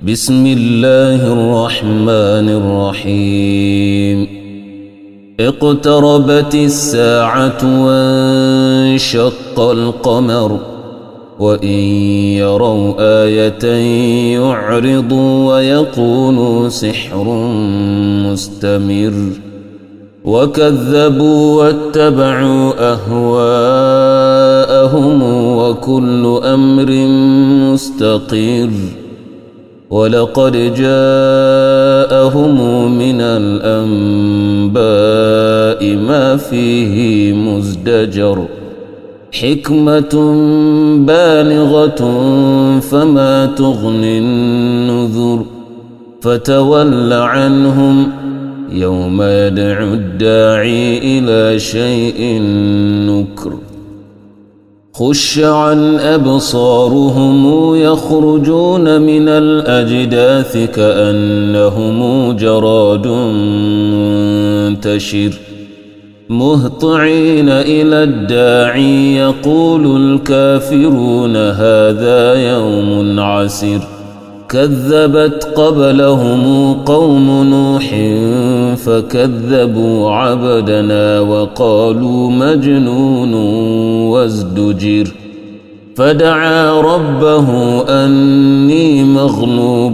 بسم الله الرحمن الرحيم. اقتربت الساعة وانشق القمر وإن يروا آية يعرضوا ويقولوا سحر مستمر وكذبوا واتبعوا أهواءهم وكل أمر مستقر ولقد جاءهم من الأنباء ما فيه مزدجر حكمة بالغة فما تغني النذر فتول عنهم يوم يدعو الداعي إلى شيء نكر خش عن أبصارهم يخرجون من الأجداث كأنهم جراد منتشر مهطعين إلى الداعي يقول الكافرون هذا يوم عسر كذبت قبلهم قوم نوح فكذبوا عبدنا وقالوا مجنون وازدجر فدعا ربه أني مغلوب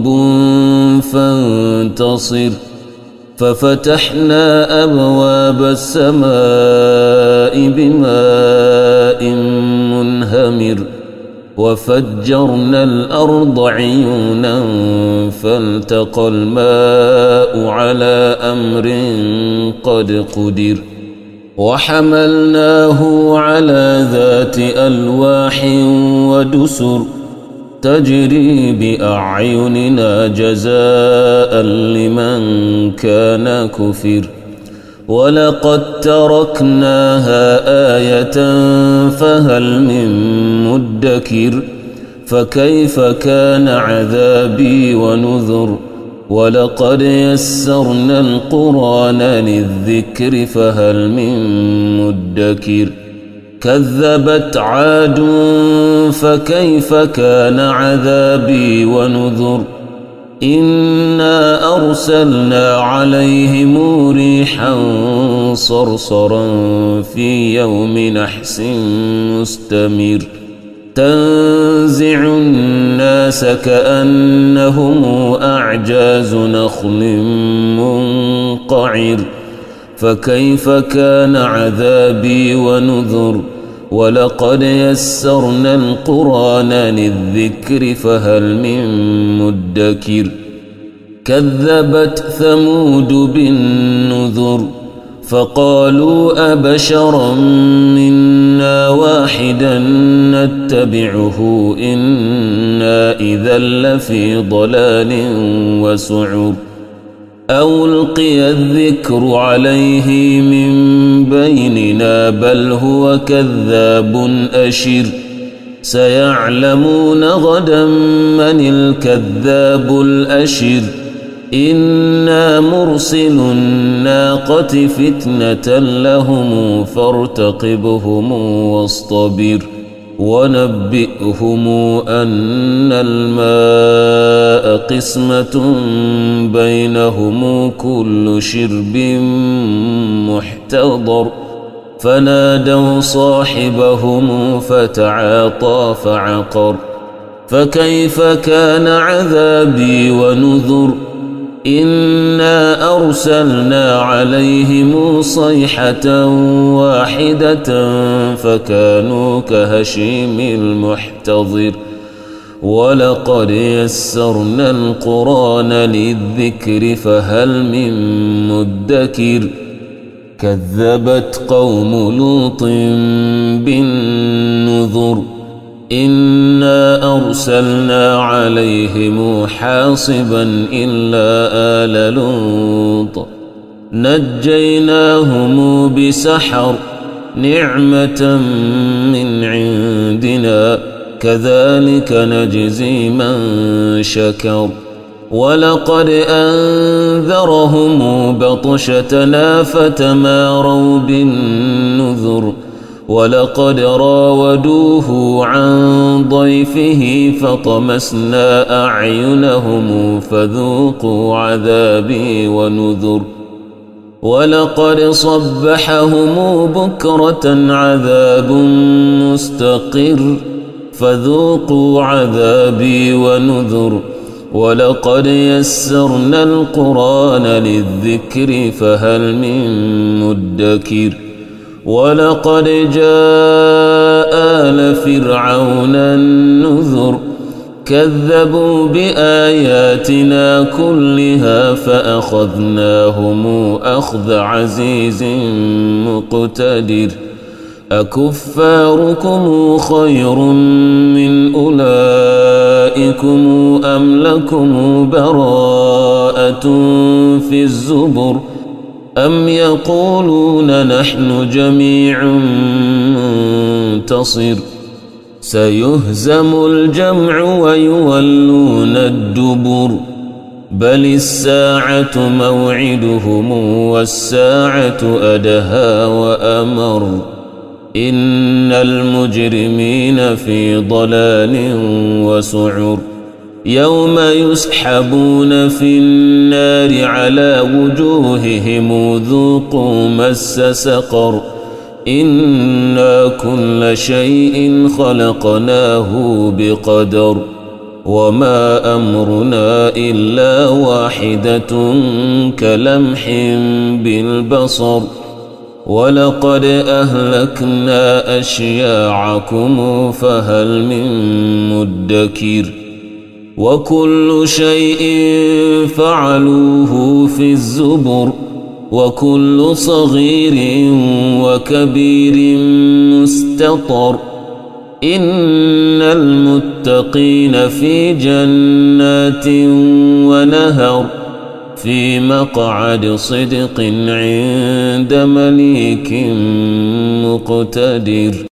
فانتصر ففتحنا أبواب السماء بماء منهمر وفجرنا الأرض عيونا فالتقى الماء على أمر قد قدر وحملناه على ذات ألواح ودسر تجري بأعيننا جزاء لمن كان كفر ولقد تركناها آية فهل من مدكر فكيف كان عذابي ونذر ولقد يسرنا القرآن للذكر فهل من مدكر كذبت عاد فكيف كان عذابي ونذر إنا أرسلنا عليهم ريحا صرصرا في يوم نحس مستمر تنزع الناس كأنهم أعجاز نخل منقعر فكيف كان عذابي ونذر ولقد يسرنا القرآن للذكر فهل من مدكر كذبت ثمود بالنذر فقالوا أبشرا منا واحدا نتبعه إنا إذا لفي ضلال وسعر أو ألقي الذكر عليه من بيننا بل هو كذاب أشر سيعلمون غدا من الكذاب الأشر إنا مرسل الناقة فتنة لهم فارتقبهم واصطبر ونبئهم أن الماء قسمة بينهم كل شرب محتضر فنادوا صاحبهم فتعاطى فعقر فكيف كان عذابي ونذر إنا أرسلنا عليهم صيحة واحدة فكانوا كهشيم المحتضر ولقد يسرنا القرآن للذكر فهل من مدكر كذبت قوم لوط بالنذر إنا أرسلنا عليهم حاصبا إلا آل لوط نجيناهم بسحر نعمة من عندنا كذلك نجزي من شكر ولقد أنذرهم بطشتنا فتماروا بالنذر ولقد راودوه عن ضيفه فطمسنا أعينهم فذوقوا عذابي ونذر ولقد صبحهم بكرة عذاب مستقر فذوقوا عذابي ونذر ولقد يسرنا القرآن للذكر فهل من مدكر ولقد جاء آل فرعون النذر كذبوا بآياتنا كلها فأخذناهم أخذ عزيز مقتدر أكفاركم خير من أولئكم أم لكم براءة في الزبر أم يقولون نحن جميع منتصر سيهزم الجمع ويولون الدبر بل الساعة موعدهم والساعة أدهى وأمر إن المجرمين في ضلال وسعر يوم يسحبون في النار على وجوههم ذوقوا مس سقر إنا كل شيء خلقناه بقدر وما أمرنا إلا واحدة كلمح بالبصر ولقد أهلكنا أشياعكم فهل من مدكر وكل شيء فعلوه في الزبر وكل صغير وكبير مستطر إن المتقين في جنات ونهر في مقعد صدق عند مليك مقتدر.